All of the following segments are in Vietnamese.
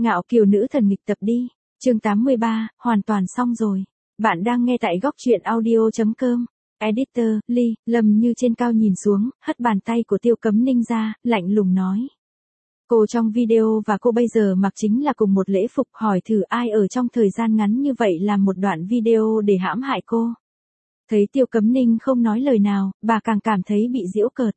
Ngạo kiều nữ thần nghịch tập đi. Chương 83, hoàn toàn xong rồi. Bạn đang nghe tại góc truyện audio.com. Editor, Ly, Lâm Như trên cao nhìn xuống, hất bàn tay của Tiêu Cấm Ninh ra, lạnh lùng nói. Cô trong video và cô bây giờ mặc chính là cùng một lễ phục, hỏi thử ai ở trong thời gian ngắn như vậy làm một đoạn video để hãm hại cô. Thấy Tiêu Cấm Ninh không nói lời nào, bà càng cảm thấy bị giễu cợt.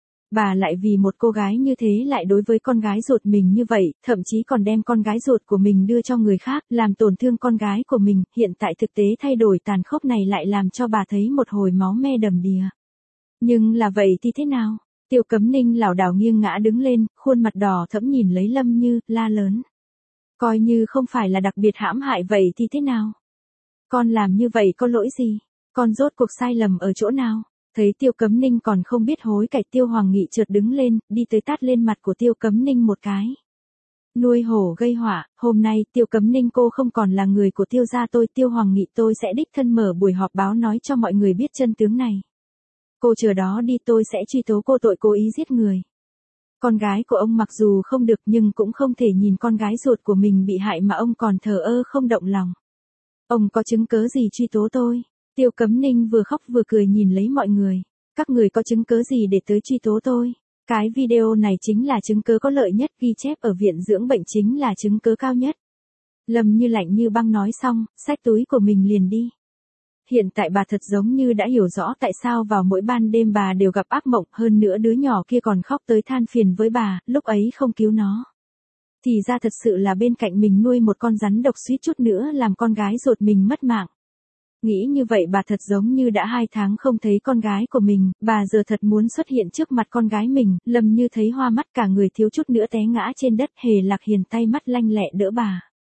Bà lại vì một cô gái như thế lại đối với con gái ruột mình như vậy, thậm chí còn đem con gái ruột của mình đưa cho người khác, làm tổn thương con gái của mình, hiện tại thực tế thay đổi tàn khốc này lại làm cho bà thấy một hồi máu me đầm đìa. Nhưng là vậy thì thế nào? Tiêu Cấm Ninh lảo đảo nghiêng ngã đứng lên, khuôn mặt đỏ thẫm nhìn lấy Lâm Như, la lớn. Coi như không phải là đặc biệt hãm hại vậy thì thế nào? Con làm như vậy có lỗi gì? Con rốt cuộc sai lầm ở chỗ nào? Thấy Tiêu Cấm Ninh còn không biết hối cải, Tiêu Hoàng Nghị chợt đứng lên, đi tới tát lên mặt của Tiêu Cấm Ninh một cái. Nuôi hổ gây họa, hôm nay Tiêu Cấm Ninh cô không còn là người của Tiêu gia tôi, Tiêu Hoàng Nghị tôi sẽ đích thân mở buổi họp báo nói cho mọi người biết chân tướng này. Cô chờ đó đi, tôi sẽ truy tố cô tội cố ý giết người. Con gái của ông mặc dù không được nhưng cũng không thể nhìn con gái ruột của mình bị hại mà ông còn thờ ơ không động lòng. Ông có chứng cớ gì truy tố tôi? Tiêu Cấm Ninh vừa khóc vừa cười nhìn lấy mọi người. Các người có chứng cớ gì để tới truy tố tôi? Cái video này chính là chứng cớ có lợi nhất, ghi chép ở viện dưỡng bệnh chính là chứng cớ cao nhất. Lâm Như lạnh như băng nói xong, xách túi của mình liền đi. Hiện tại bà thật giống như đã hiểu rõ tại sao vào mỗi ban đêm bà đều gặp ác mộng, hơn nữa đứa nhỏ kia còn khóc tới than phiền với bà, lúc ấy không cứu nó. Thì ra thật sự là bên cạnh mình nuôi một con rắn độc, suýt chút nữa làm con gái ruột mình mất mạng. Nghĩ như vậy bà thật giống như đã 2 tháng không thấy con gái của mình, bà giờ thật muốn xuất hiện trước mặt con gái mình. Lâm Như thấy hoa mắt, cả người thiếu chút nữa té ngã trên đất. Hề Lạc Hiền tay mắt lanh lẹ đỡ bà.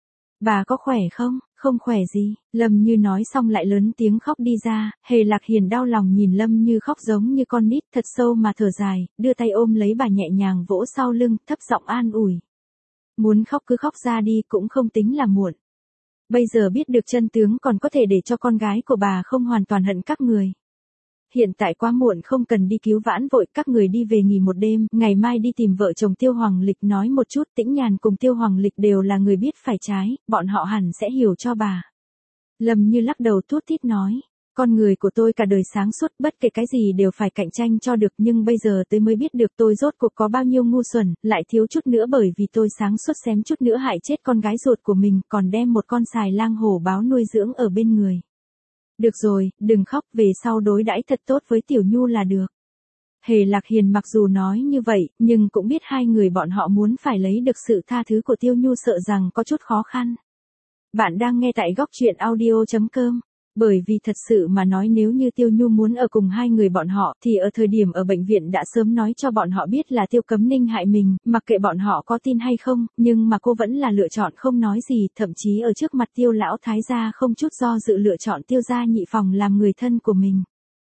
Bà có khỏe không? Không khỏe gì. Lâm Như nói xong lại lớn tiếng khóc đi ra. Hề Lạc Hiền đau lòng nhìn Lâm Như khóc giống như con nít, thật sâu mà thở dài, đưa tay ôm lấy bà nhẹ nhàng vỗ sau lưng, thấp giọng an ủi. Muốn khóc cứ khóc ra đi, cũng không tính là muộn. Bây giờ biết được chân tướng còn có thể để cho con gái của bà không hoàn toàn hận các người. Hiện tại quá muộn, không cần đi cứu vãn vội, các người đi về nghỉ một đêm, ngày mai đi tìm vợ chồng Tiêu Hoàng Lịch nói một chút. Tĩnh Nhàn cùng Tiêu Hoàng Lịch đều là người biết phải trái, bọn họ hẳn sẽ hiểu cho bà. Lâm Như lắc đầu thút thít nói. Con người của tôi cả đời sáng suốt, bất kể cái gì đều phải cạnh tranh cho được, nhưng bây giờ tôi mới biết được tôi rốt cuộc có bao nhiêu ngu xuẩn, lại thiếu chút nữa bởi vì tôi sáng suốt xém chút nữa hại chết con gái ruột của mình, còn đem một con xài lang hổ báo nuôi dưỡng ở bên người. Được rồi, đừng khóc, về sau đối đãi thật tốt với Tiểu Nhu là được. Hề Lạc Hiền mặc dù nói như vậy, nhưng cũng biết hai người bọn họ muốn phải lấy được sự tha thứ của Tiêu Nhu sợ rằng có chút khó khăn. Bạn đang nghe tại góc truyện audio.com. Bởi vì thật sự mà nói, nếu như Tiêu Nhu muốn ở cùng hai người bọn họ, thì ở thời điểm ở bệnh viện đã sớm nói cho bọn họ biết là Tiêu Cấm Ninh hại mình, mặc kệ bọn họ có tin hay không, nhưng mà cô vẫn là lựa chọn không nói gì, thậm chí ở trước mặt Tiêu lão thái gia không chút do dự lựa chọn Tiêu gia nhị phòng làm người thân của mình.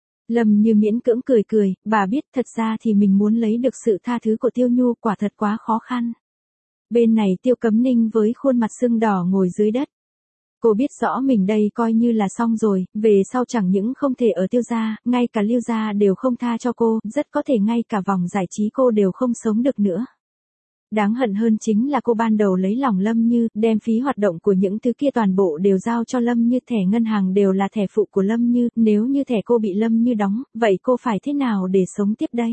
Lâm Như miễn cưỡng cười cười, bà biết thật ra thì mình muốn lấy được sự tha thứ của Tiêu Nhu quả thật quá khó khăn. Bên này Tiêu Cấm Ninh với khuôn mặt sưng đỏ ngồi dưới đất. Cô biết rõ mình đây coi như là xong rồi, về sau chẳng những không thể ở Tiêu gia, ngay cả Lưu gia đều không tha cho cô, rất có thể ngay cả vòng giải trí cô đều không sống được nữa. Đáng hận hơn chính là cô ban đầu lấy lòng Lâm Như, đem phí hoạt động của những thứ kia toàn bộ đều giao cho Lâm Như, thẻ ngân hàng đều là thẻ phụ của Lâm Như, nếu như thẻ cô bị Lâm Như đóng, vậy cô phải thế nào để sống tiếp đây?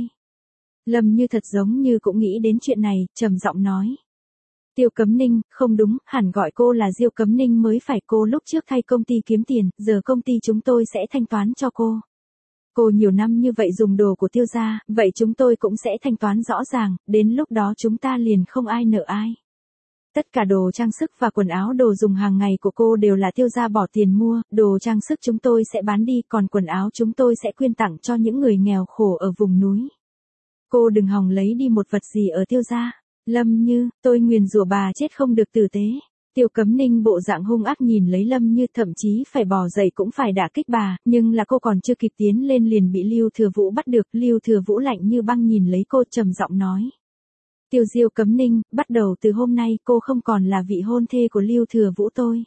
Lâm Như thật giống như cũng nghĩ đến chuyện này, trầm giọng nói. Tiêu Cấm Ninh, không đúng, hẳn gọi cô là Diêu Cấm Ninh mới phải, cô lúc trước thay công ty kiếm tiền, giờ công ty chúng tôi sẽ thanh toán cho cô. Cô nhiều năm như vậy dùng đồ của Tiêu gia, vậy chúng tôi cũng sẽ thanh toán rõ ràng, đến lúc đó chúng ta liền không ai nợ ai. Tất cả đồ trang sức và quần áo đồ dùng hàng ngày của cô đều là Tiêu gia bỏ tiền mua, đồ trang sức chúng tôi sẽ bán đi, còn quần áo chúng tôi sẽ quyên tặng cho những người nghèo khổ ở vùng núi. Cô đừng hòng lấy đi một vật gì ở Tiêu gia. Lâm Như, tôi nguyền rủa bà chết không được tử tế. Tiêu Cấm Ninh bộ dạng hung ác nhìn lấy Lâm Như, thậm chí phải bò dậy cũng phải đả kích bà, nhưng là cô còn chưa kịp tiến lên liền bị Lưu Thừa Vũ bắt được. Lưu Thừa Vũ lạnh như băng nhìn lấy cô, trầm giọng nói. Tiêu Diêu Cấm Ninh, bắt đầu từ hôm nay cô không còn là vị hôn thê của Lưu Thừa Vũ tôi.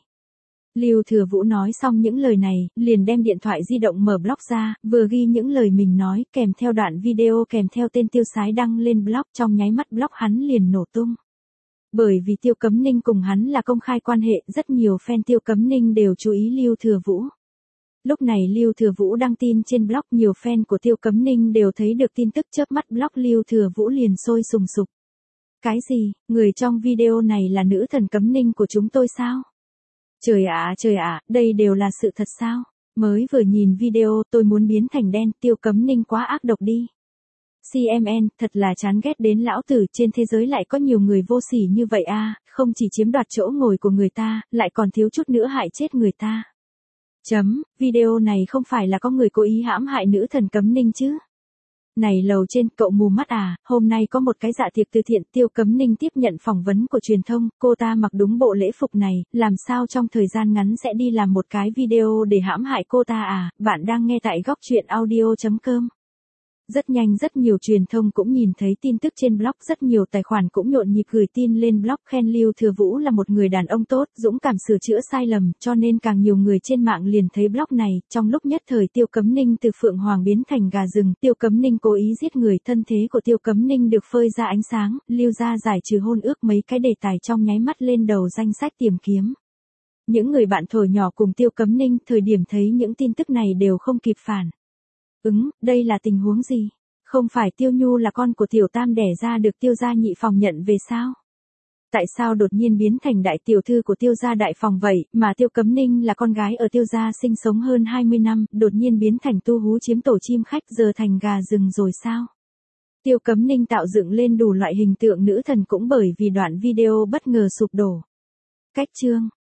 Lưu Thừa Vũ nói xong những lời này, liền đem điện thoại di động mở blog ra, vừa ghi những lời mình nói, kèm theo đoạn video kèm theo tên Tiêu Sái đăng lên blog, trong nháy mắt blog hắn liền nổ tung. Bởi vì Tiêu Cấm Ninh cùng hắn là công khai quan hệ, rất nhiều fan Tiêu Cấm Ninh đều chú ý Lưu Thừa Vũ. Lúc này Lưu Thừa Vũ đăng tin trên blog, nhiều fan của Tiêu Cấm Ninh đều thấy được tin tức, chớp mắt blog Lưu Thừa Vũ liền sôi sùng sục. Cái gì, người trong video này là nữ thần Cấm Ninh của chúng tôi sao? Trời ạ, đây đều là sự thật sao? Mới vừa nhìn video tôi muốn biến thành đen, Tiêu Cấm Ninh quá ác độc đi. CMN, thật là chán ghét đến lão tử, trên thế giới lại có nhiều người vô sỉ như vậy à, không chỉ chiếm đoạt chỗ ngồi của người ta, lại còn thiếu chút nữa hại chết người ta. Video này không phải là có người cố ý hãm hại nữ thần Cấm Ninh chứ? Này lầu trên, cậu mù mắt à, hôm nay có một cái dạ tiệc từ thiện, Tiêu Cấm Ninh tiếp nhận phỏng vấn của truyền thông, cô ta mặc đúng bộ lễ phục này, làm sao trong thời gian ngắn sẽ đi làm một cái video để hãm hại cô ta à? Bạn đang nghe tại góc truyện audio.com. Rất nhanh rất nhiều truyền thông cũng nhìn thấy tin tức trên blog, rất nhiều tài khoản cũng nhộn nhịp gửi tin lên blog khen Lưu Thừa Vũ là một người đàn ông tốt, dũng cảm sửa chữa sai lầm, cho nên càng nhiều người trên mạng liền thấy blog này. Trong lúc nhất thời Tiêu Cấm Ninh từ phượng hoàng biến thành gà rừng, Tiêu Cấm Ninh cố ý giết người, thân thế của Tiêu Cấm Ninh được phơi ra ánh sáng, Lưu gia giải trừ hôn ước, mấy cái đề tài trong nháy mắt lên đầu danh sách tìm kiếm. Những người bạn thổi nhỏ cùng Tiêu Cấm Ninh thời điểm thấy những tin tức này đều không kịp phản đây là tình huống gì? Không phải Tiêu Nhu là con của Tiểu Tam đẻ ra được Tiêu gia nhị phòng nhận về sao? Tại sao đột nhiên biến thành đại tiểu thư của Tiêu gia đại phòng vậy, mà Tiêu Cấm Ninh là con gái ở Tiêu gia sinh sống hơn 20 năm, đột nhiên biến thành tu hú chiếm tổ chim khách, giờ thành gà rừng rồi sao? Tiêu Cấm Ninh tạo dựng lên đủ loại hình tượng nữ thần cũng bởi vì đoạn video bất ngờ sụp đổ. Cách chương